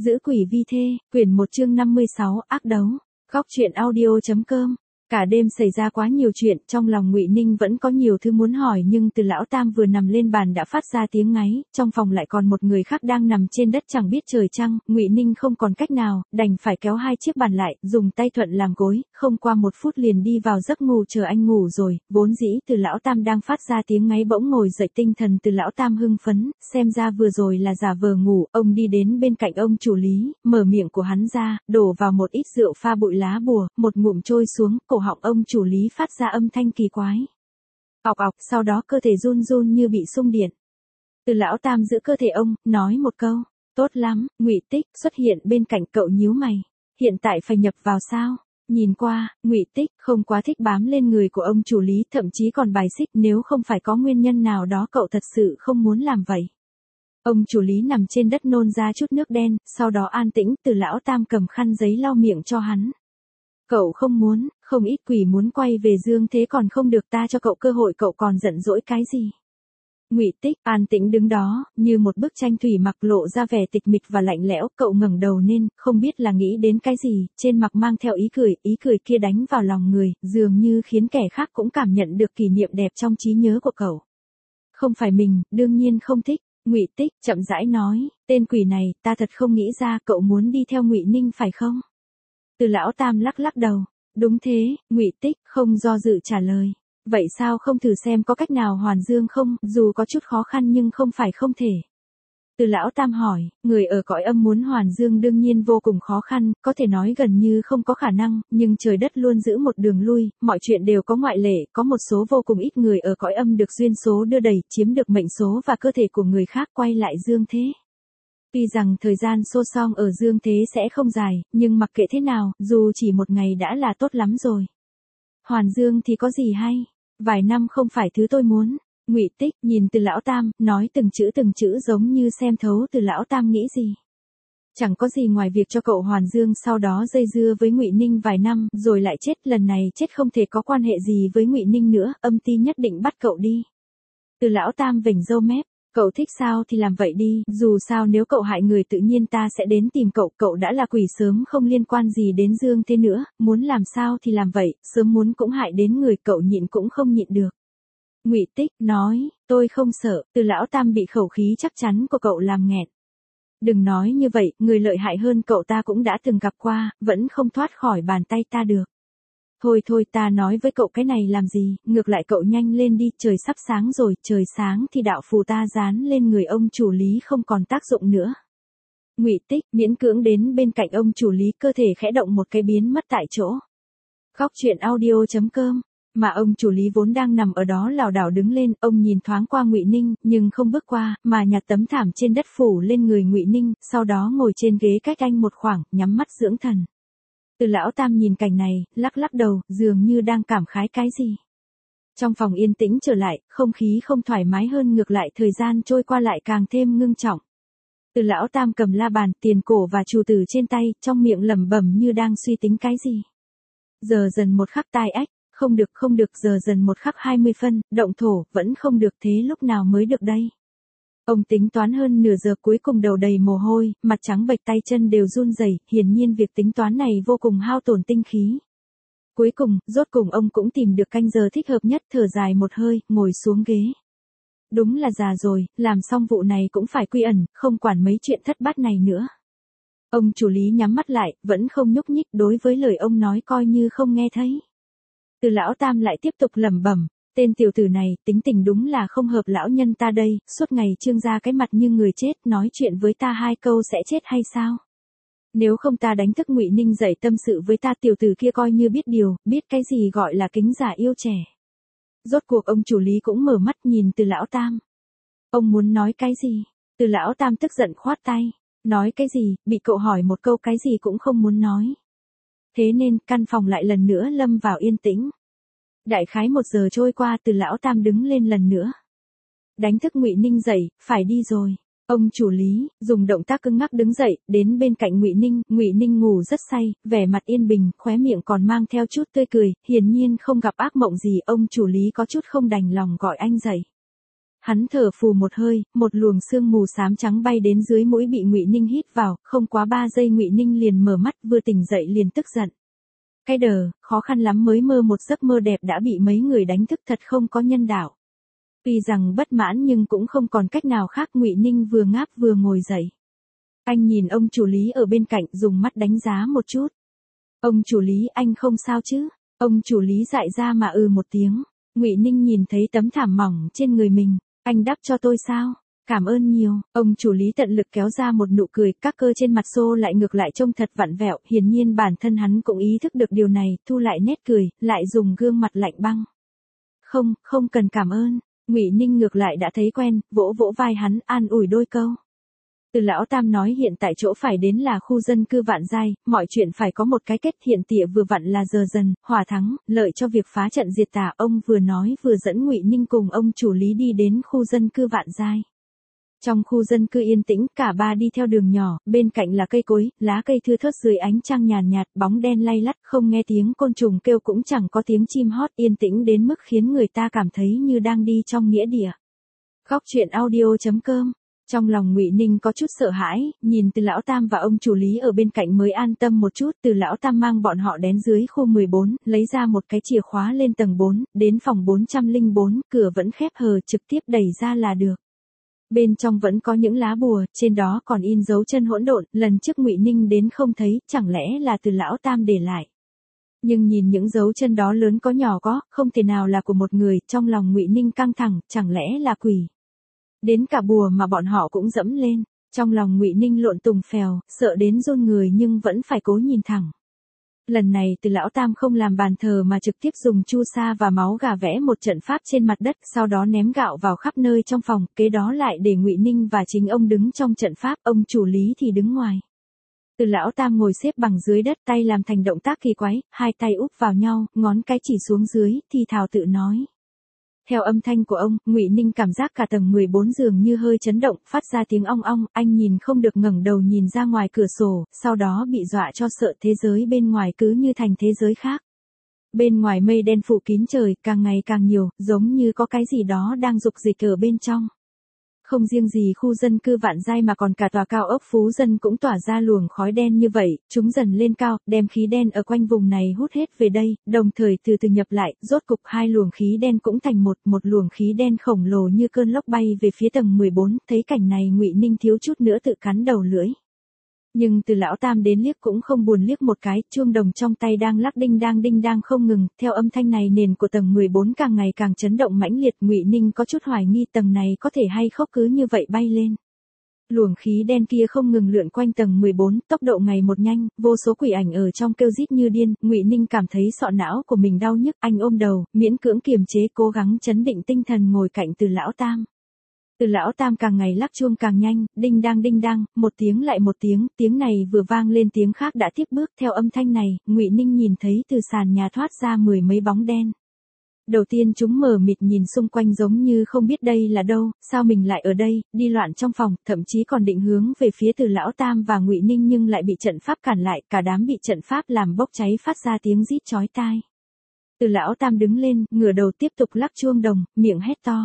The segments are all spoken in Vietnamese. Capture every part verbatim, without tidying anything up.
Giữ quỷ vi thê, quyển một chương năm mươi sáu, ác đấu. Góc truyện audio.com. Cả đêm xảy ra quá nhiều chuyện, trong lòng Ngụy Ninh vẫn có nhiều thứ muốn hỏi, nhưng Từ lão tam vừa nằm lên bàn đã phát ra tiếng ngáy, trong phòng lại còn một người khác đang nằm trên đất chẳng biết trời trăng, Ngụy Ninh không còn cách nào, đành phải kéo hai chiếc bàn lại, dùng tay thuận làm gối, không qua một phút liền đi vào giấc ngủ chờ anh ngủ rồi. Vốn dĩ Từ lão tam đang phát ra tiếng ngáy bỗng ngồi dậy, tinh thần Từ lão tam hưng phấn, xem ra vừa rồi là giả vờ ngủ. Ông đi đến bên cạnh ông chủ Lý, mở miệng của hắn ra, đổ vào một ít rượu pha bụi lá bùa, một ngụm trôi xuống, cổ họng ông chủ Lý phát ra âm thanh kỳ quái. Ọc ọc, sau đó cơ thể run run như bị xung điện. Từ lão tam giữ cơ thể ông, nói một câu, tốt lắm. Ngụy Tích xuất hiện bên cạnh cậu, nhíu mày, hiện tại phải nhập vào sao? Nhìn qua, Ngụy Tích không quá thích bám lên người của ông chủ Lý, thậm chí còn bài xích, nếu không phải có nguyên nhân nào đó cậu thật sự không muốn làm vậy. Ông chủ Lý nằm trên đất nôn ra chút nước đen, sau đó an tĩnh. Từ lão tam cầm khăn giấy lau miệng cho hắn. Cậu không muốn, không ít quỷ muốn quay về dương thế còn không được, ta cho cậu cơ hội, cậu còn giận dỗi cái gì? Ngụy Tích an tĩnh đứng đó, như một bức tranh thủy mặc, lộ ra vẻ tịch mịch và lạnh lẽo. Cậu ngẩng đầu lên, không biết là nghĩ đến cái gì, trên mặt mang theo ý cười, ý cười kia đánh vào lòng người, dường như khiến kẻ khác cũng cảm nhận được kỷ niệm đẹp trong trí nhớ của cậu. Không phải mình, đương nhiên không thích. Ngụy Tích chậm rãi nói, tên quỷ này, ta thật không nghĩ ra, cậu muốn đi theo Ngụy Ninh phải không? Từ lão tam lắc lắc đầu, đúng thế. Ngụy Tích không do dự trả lời, vậy sao không thử xem có cách nào hoàn dương không, dù có chút khó khăn nhưng không phải không thể. Từ lão tam hỏi, người ở cõi âm muốn hoàn dương đương nhiên vô cùng khó khăn, có thể nói gần như không có khả năng, nhưng trời đất luôn giữ một đường lui, mọi chuyện đều có ngoại lệ, có một số vô cùng ít người ở cõi âm được duyên số đưa đẩy, chiếm được mệnh số và cơ thể của người khác quay lại dương thế. Tuy rằng thời gian xô song ở dương thế sẽ không dài, nhưng mặc kệ thế nào, dù chỉ một ngày đã là tốt lắm rồi. Hoàn dương thì có gì hay, vài năm không phải thứ tôi muốn. Ngụy Tích nhìn Từ lão tam, nói từng chữ từng chữ giống như xem thấu Từ lão tam nghĩ gì. Chẳng có gì ngoài việc cho cậu hoàn dương, sau đó dây dưa với Ngụy Ninh vài năm, rồi lại chết. Lần này chết không thể có quan hệ gì với Ngụy Ninh nữa, âm ty nhất định bắt cậu đi. Từ lão tam vểnh râu mép, cậu thích sao thì làm vậy đi, dù sao nếu cậu hại người tự nhiên ta sẽ đến tìm cậu, cậu đã là quỷ sớm không liên quan gì đến dương thế nữa, muốn làm sao thì làm vậy, sớm muốn cũng hại đến người, cậu nhịn cũng không nhịn được. Ngụy Tích nói, tôi không sợ. Từ lão tam bị khẩu khí chắc chắn của cậu làm nghẹn. Đừng nói như vậy, người lợi hại hơn cậu ta cũng đã từng gặp qua, vẫn không thoát khỏi bàn tay ta được. Thôi thôi, ta nói với cậu cái này làm gì, ngược lại cậu nhanh lên đi, trời sắp sáng rồi, trời sáng thì đạo phù ta dán lên người ông chủ Lý không còn tác dụng nữa. Ngụy Tích miễn cưỡng đến bên cạnh ông chủ Lý, cơ thể khẽ động một cái biến mất tại chỗ. Góc truyện audio.com. Mà ông chủ Lý vốn đang nằm ở đó lảo đảo đứng lên, ông nhìn thoáng qua Ngụy Ninh, nhưng không bước qua, mà nhặt tấm thảm trên đất phủ lên người Ngụy Ninh, sau đó ngồi trên ghế cách anh một khoảng, nhắm mắt dưỡng thần. Từ lão tam nhìn cảnh này, lắc lắc đầu, dường như đang cảm khái cái gì. Trong phòng yên tĩnh trở lại, không khí không thoải mái hơn, ngược lại thời gian trôi qua lại càng thêm ngưng trọng. Từ lão tam cầm la bàn, tiền cổ và trù tử trên tay, trong miệng lẩm bẩm như đang suy tính cái gì. Giờ dần một khắc tai ách, không được không được, giờ dần một khắc hai mươi phân, động thổ, vẫn không được, thế lúc nào mới được đây? Ông tính toán hơn nửa giờ, cuối cùng đầu đầy mồ hôi, mặt trắng bệch, tay chân đều run rẩy, hiển nhiên việc tính toán này vô cùng hao tổn tinh khí. Cuối cùng, rốt cùng ông cũng tìm được canh giờ thích hợp nhất, thở dài một hơi, ngồi xuống ghế. Đúng là già rồi, làm xong vụ này cũng phải quy ẩn, không quản mấy chuyện thất bát này nữa. Ông chủ Lý nhắm mắt lại, vẫn không nhúc nhích, đối với lời ông nói coi như không nghe thấy. Từ lão tam lại tiếp tục lẩm bẩm, tên tiểu tử này, tính tình đúng là không hợp lão nhân ta đây, suốt ngày trương ra cái mặt như người chết, nói chuyện với ta hai câu sẽ chết hay sao? Nếu không ta đánh thức Ngụy Ninh dậy tâm sự với ta, tiểu tử kia coi như biết điều, biết cái gì gọi là kính già yêu trẻ. Rốt cuộc ông chủ Lý cũng mở mắt nhìn Từ lão tam. Ông muốn nói cái gì? Từ lão tam tức giận khoát tay, nói cái gì, bị cậu hỏi một câu cái gì cũng không muốn nói. Thế nên, căn phòng lại lần nữa lâm vào yên tĩnh. Đại khái một giờ trôi qua, Từ lão tam đứng lên lần nữa. Đánh thức Ngụy Ninh dậy, phải đi rồi. Ông chủ Lý dùng động tác cứng ngắc đứng dậy, đến bên cạnh Ngụy Ninh. Ngụy Ninh ngủ rất say, vẻ mặt yên bình, khóe miệng còn mang theo chút tươi cười, hiển nhiên không gặp ác mộng gì. Ông chủ Lý có chút không đành lòng gọi anh dậy. Hắn thở phù một hơi, một luồng sương mù xám trắng bay đến dưới mũi bị Ngụy Ninh hít vào, không quá ba giây Ngụy Ninh liền mở mắt, vừa tỉnh dậy liền tức giận. Cái đờ, khó khăn lắm mới mơ một giấc mơ đẹp đã bị mấy người đánh thức, thật không có nhân đạo. Tuy rằng bất mãn nhưng cũng không còn cách nào khác, Ngụy Ninh vừa ngáp vừa ngồi dậy. Anh nhìn ông chủ Lý ở bên cạnh, dùng mắt đánh giá một chút. Ông chủ Lý, anh không sao chứ? Ông chủ Lý dại ra mà ừ một tiếng. Ngụy Ninh nhìn thấy tấm thảm mỏng trên người mình, anh đắp cho tôi sao? Cảm ơn nhiều. Ông chủ Lý tận lực kéo ra một nụ cười, các cơ trên mặt xô lại ngược lại trông thật vặn vẹo, hiển nhiên bản thân hắn cũng ý thức được điều này, thu lại nét cười, lại dùng gương mặt lạnh băng. Không, không cần cảm ơn. Ngụy Ninh ngược lại đã thấy quen, vỗ vỗ vai hắn, an ủi đôi câu. Từ lão tam nói hiện tại chỗ phải đến là khu dân cư Vạn Giai, mọi chuyện phải có một cái kết, hiện tịa vừa vặn là giờ dần, hòa thắng, lợi cho việc phá trận diệt tà. Ông vừa nói vừa dẫn Ngụy Ninh cùng ông chủ Lý đi đến khu dân cư Vạn Giai. Trong khu dân cư yên tĩnh, cả ba đi theo đường nhỏ, bên cạnh là cây cối, lá cây thưa thớt dưới ánh trăng nhàn nhạt, bóng đen lay lắt, không nghe tiếng côn trùng kêu cũng chẳng có tiếng chim hót, yên tĩnh đến mức khiến người ta cảm thấy như đang đi trong nghĩa địa. Góc truyện audio chấm com. Trong lòng Ngụy Ninh có chút sợ hãi, nhìn Từ lão tam và ông chủ Lý ở bên cạnh mới an tâm một chút. Từ lão tam mang bọn họ đến dưới khu mười bốn, lấy ra một cái chìa khóa lên tầng bốn, đến phòng bốn trăm lẻ bốn, cửa vẫn khép hờ, trực tiếp đẩy ra là được. Bên trong vẫn có những lá bùa, trên đó còn in dấu chân hỗn độn, lần trước Ngụy Ninh đến không thấy, chẳng lẽ là Từ lão tam để lại. Nhưng nhìn những dấu chân đó lớn có nhỏ có, không thể nào là của một người, trong lòng Ngụy Ninh căng thẳng, chẳng lẽ là quỷ. Đến cả bùa mà bọn họ cũng dẫm lên, trong lòng Ngụy Ninh lộn tùng phèo, sợ đến run người nhưng vẫn phải cố nhìn thẳng. Lần này Từ lão tam không làm bàn thờ mà trực tiếp dùng chu sa và máu gà vẽ một trận pháp trên mặt đất, sau đó ném gạo vào khắp nơi trong phòng, kế đó lại để Ngụy Ninh và chính ông đứng trong trận pháp, ông chủ Lý thì đứng ngoài. Từ lão tam ngồi xếp bằng dưới đất, tay làm thành động tác kỳ quái, hai tay úp vào nhau, ngón cái chỉ xuống dưới, thì thào tự nói. Theo âm thanh của ông, Ngụy Ninh cảm giác cả tầng mười bốn dường như hơi chấn động, phát ra tiếng ong ong, anh nhìn không được ngẩng đầu nhìn ra ngoài cửa sổ, sau đó bị dọa cho sợ, thế giới bên ngoài cứ như thành thế giới khác. Bên ngoài mây đen phủ kín trời, càng ngày càng nhiều, giống như có cái gì đó đang rục dịch ở bên trong. Không riêng gì khu dân cư Vạn Giai mà còn cả tòa cao ốc Phú Dân cũng tỏa ra luồng khói đen như vậy, chúng dần lên cao, đem khí đen ở quanh vùng này hút hết về đây, đồng thời từ từ nhập lại, rốt cục hai luồng khí đen cũng thành một, một luồng khí đen khổng lồ như cơn lốc bay về phía tầng mười bốn, thấy cảnh này Ngụy Ninh thiếu chút nữa tự cắn đầu lưỡi. Nhưng Từ lão tam đến liếc cũng không buồn liếc một cái, chuông đồng trong tay đang lắc đinh đang đinh đang không ngừng, theo âm thanh này nền của tầng mười bốn càng ngày càng chấn động mãnh liệt, Ngụy Ninh có chút hoài nghi tầng này có thể hay không cứ như vậy bay lên. Luồng khí đen kia không ngừng lượn quanh tầng mười bốn, tốc độ ngày một nhanh, vô số quỷ ảnh ở trong kêu rít như điên, Ngụy Ninh cảm thấy sọ não của mình đau nhức, anh ôm đầu, miễn cưỡng kiềm chế cố gắng chấn định tinh thần ngồi cạnh Từ lão tam. Từ lão tam càng ngày lắc chuông càng nhanh, đinh đang đinh đang, một tiếng lại một tiếng, tiếng này vừa vang lên tiếng khác đã tiếp bước, theo âm thanh này, Ngụy Ninh nhìn thấy từ sàn nhà thoát ra mười mấy bóng đen. Đầu tiên chúng mờ mịt nhìn xung quanh giống như không biết đây là đâu, sao mình lại ở đây, đi loạn trong phòng, thậm chí còn định hướng về phía Từ lão tam và Ngụy Ninh nhưng lại bị trận pháp cản lại, cả đám bị trận pháp làm bốc cháy phát ra tiếng rít chói tai. Từ lão tam đứng lên, ngửa đầu tiếp tục lắc chuông đồng, miệng hét to.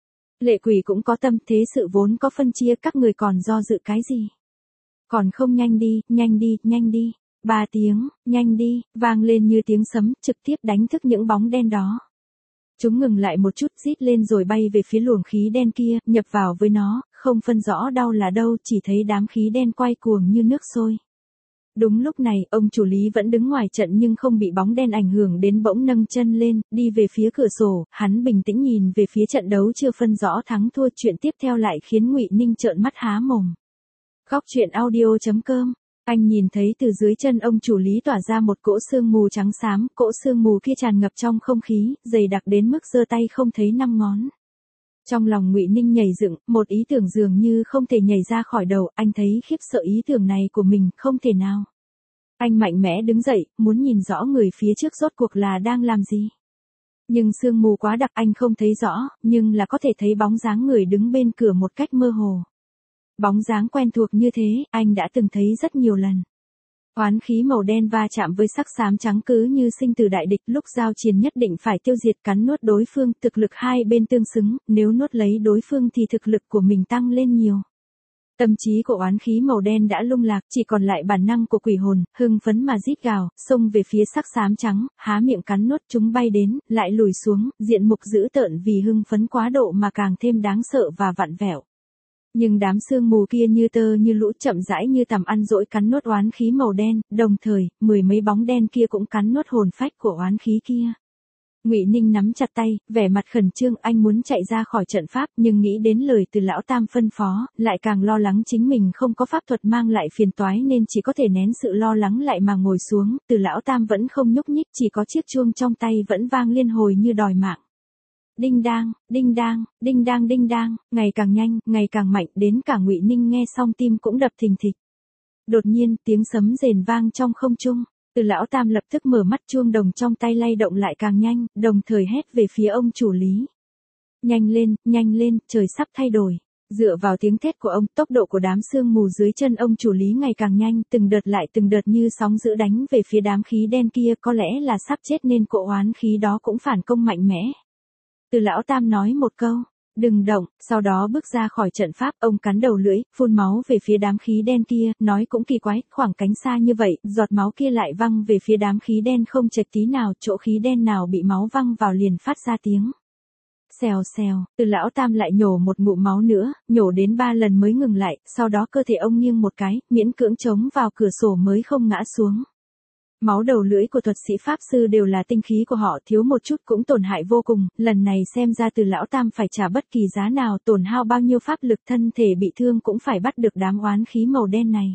Lệ quỷ cũng có tâm, thế sự vốn có phân chia, các người còn do dự cái gì? Còn không nhanh đi, nhanh đi, nhanh đi. Ba tiếng, nhanh đi, vang lên như tiếng sấm, trực tiếp đánh thức những bóng đen đó. Chúng ngừng lại một chút, rít lên rồi bay về phía luồng khí đen kia, nhập vào với nó, không phân rõ đâu là đâu, chỉ thấy đám khí đen quay cuồng như nước sôi. Đúng lúc này, ông chủ Lý vẫn đứng ngoài trận nhưng không bị bóng đen ảnh hưởng đến, bỗng nâng chân lên, đi về phía cửa sổ, hắn bình tĩnh nhìn về phía trận đấu chưa phân rõ thắng thua, chuyện tiếp theo lại khiến Ngụy Ninh trợn mắt há mồm. Góc truyện audio chấm com. Anh nhìn thấy từ dưới chân ông chủ Lý tỏa ra một cỗ sương mù trắng xám, cỗ sương mù kia tràn ngập trong không khí, dày đặc đến mức giơ tay không thấy năm ngón. Trong lòng Ngụy Ninh nhảy dựng, một ý tưởng dường như không thể nhảy ra khỏi đầu, anh thấy khiếp sợ ý tưởng này của mình, không thể nào. Anh mạnh mẽ đứng dậy, muốn nhìn rõ người phía trước rốt cuộc là đang làm gì. Nhưng sương mù quá đặc anh không thấy rõ, nhưng là có thể thấy bóng dáng người đứng bên cửa một cách mơ hồ. Bóng dáng quen thuộc như thế, anh đã từng thấy rất nhiều lần. Oán khí màu đen va chạm với sắc xám trắng cứ như sinh tử đại địch, lúc giao chiến nhất định phải tiêu diệt cắn nuốt đối phương, thực lực hai bên tương xứng, nếu nuốt lấy đối phương thì thực lực của mình tăng lên nhiều. Tâm trí của oán khí màu đen đã lung lạc, chỉ còn lại bản năng của quỷ hồn, hưng phấn mà rít gào, xông về phía sắc xám trắng, há miệng cắn nuốt, chúng bay đến, lại lùi xuống, diện mục dữ tợn vì hưng phấn quá độ mà càng thêm đáng sợ và vặn vẹo. Nhưng đám sương mù kia như tơ như lũ, chậm rãi như tằm ăn dỗi cắn nuốt oán khí màu đen, đồng thời, mười mấy bóng đen kia cũng cắn nuốt hồn phách của oán khí kia. Ngụy Ninh nắm chặt tay, vẻ mặt khẩn trương, anh muốn chạy ra khỏi trận pháp, nhưng nghĩ đến lời từ lão tam phân phó, lại càng lo lắng chính mình không có pháp thuật mang lại phiền toái nên chỉ có thể nén sự lo lắng lại mà ngồi xuống, từ lão tam vẫn không nhúc nhích, chỉ có chiếc chuông trong tay vẫn vang liên hồi như đòi mạng. Đinh đang, đinh đang, đinh đang đinh đang, ngày càng nhanh, ngày càng mạnh, đến cả Ngụy Ninh nghe xong tim cũng đập thình thịch. Đột nhiên, tiếng sấm rền vang trong không trung. Từ lão tam lập tức mở mắt, chuông đồng trong tay lay động lại càng nhanh, đồng thời hét về phía ông chủ Lý. Nhanh lên, nhanh lên, trời sắp thay đổi. Dựa vào tiếng thét của ông, tốc độ của đám sương mù dưới chân ông chủ Lý ngày càng nhanh, từng đợt lại từng đợt như sóng dữ đánh về phía đám khí đen kia, có lẽ là sắp chết nên cỗ oán khí đó cũng phản công mạnh mẽ. Từ lão tam nói một câu, đừng động, sau đó bước ra khỏi trận pháp, ông cắn đầu lưỡi, phun máu về phía đám khí đen kia, nói cũng kỳ quái, khoảng cánh xa như vậy, giọt máu kia lại văng về phía đám khí đen không chệch tí nào, chỗ khí đen nào bị máu văng vào liền phát ra tiếng. Xèo xèo, từ lão tam lại nhổ một ngụm máu nữa, nhổ đến ba lần mới ngừng lại, sau đó cơ thể ông nghiêng một cái, miễn cưỡng chống vào cửa sổ mới không ngã xuống. Máu đầu lưỡi của thuật sĩ pháp sư đều là tinh khí của họ, thiếu một chút cũng tổn hại vô cùng, lần này xem ra từ lão tam phải trả bất kỳ giá nào, tổn hao bao nhiêu pháp lực, thân thể bị thương cũng phải bắt được đám oán khí màu đen này.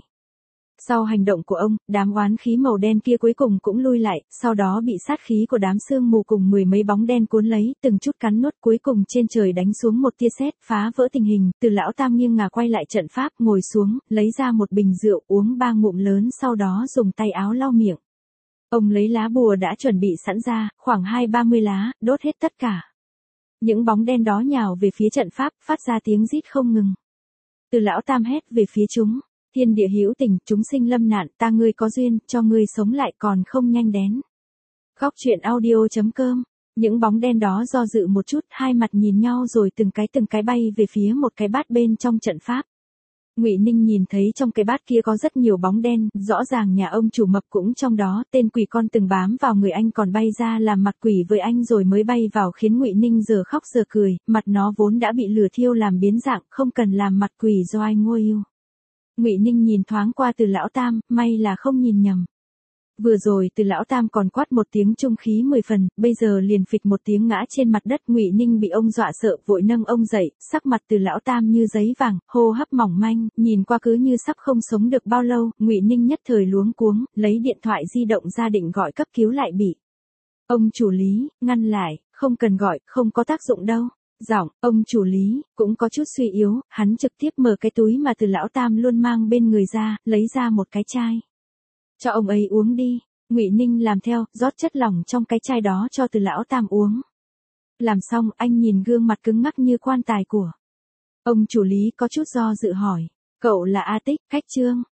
Sau hành động của ông, đám oán khí màu đen kia cuối cùng cũng lui lại, sau đó bị sát khí của đám sương mù cùng mười mấy bóng đen cuốn lấy, từng chút cắn nuốt, cuối cùng trên trời đánh xuống một tia sét, phá vỡ tình hình, từ lão tam nghiêng ngả quay lại trận pháp, ngồi xuống, lấy ra một bình rượu uống ba ngụm lớn, sau đó dùng tay áo lau miệng. Ông lấy lá bùa đã chuẩn bị sẵn ra, khoảng hai ba mươi lá, đốt hết tất cả. Những bóng đen đó nhào về phía trận pháp, phát ra tiếng rít không ngừng. Từ lão tam hét về phía chúng, thiên địa hữu tình, chúng sinh lâm nạn, ta ngươi có duyên, cho ngươi sống lại còn không nhanh đến. Góc truyện audio chấm com. Những bóng đen đó do dự một chút, hai mặt nhìn nhau rồi từng cái từng cái bay về phía một cái bát bên trong trận pháp. Ngụy Ninh nhìn thấy trong cái bát kia có rất nhiều bóng đen, rõ ràng nhà ông chủ mập cũng trong đó, tên quỷ con từng bám vào người anh còn bay ra làm mặt quỷ với anh rồi mới bay vào, khiến Ngụy Ninh giờ khóc giờ cười, mặt nó vốn đã bị lửa thiêu làm biến dạng, không cần làm mặt quỷ do ai ngôi yêu. Ngụy Ninh nhìn thoáng qua từ lão tam, may là không nhìn nhầm. Vừa rồi từ lão tam còn quát một tiếng trung khí mười phần, bây giờ liền phịch một tiếng ngã trên mặt đất. Ngụy Ninh bị ông dọa sợ, vội nâng ông dậy, sắc mặt từ lão tam như giấy vàng, hô hấp mỏng manh, nhìn qua cứ như sắp không sống được bao lâu. Ngụy Ninh nhất thời luống cuống, lấy điện thoại di động ra định gọi cấp cứu lại bị ông chủ Lý ngăn lại, không cần gọi, không có tác dụng đâu. Giọng ông chủ Lý cũng có chút suy yếu, hắn trực tiếp mở cái túi mà từ lão tam luôn mang bên người ra, lấy ra một cái chai. Cho ông ấy uống đi. Ngụy Ninh làm theo, rót chất lỏng trong cái chai đó cho từ lão tam uống. Làm xong, anh nhìn gương mặt cứng ngắc như quan tài của ông chủ Lý có chút do dự hỏi, cậu là A Tích, khách Trương?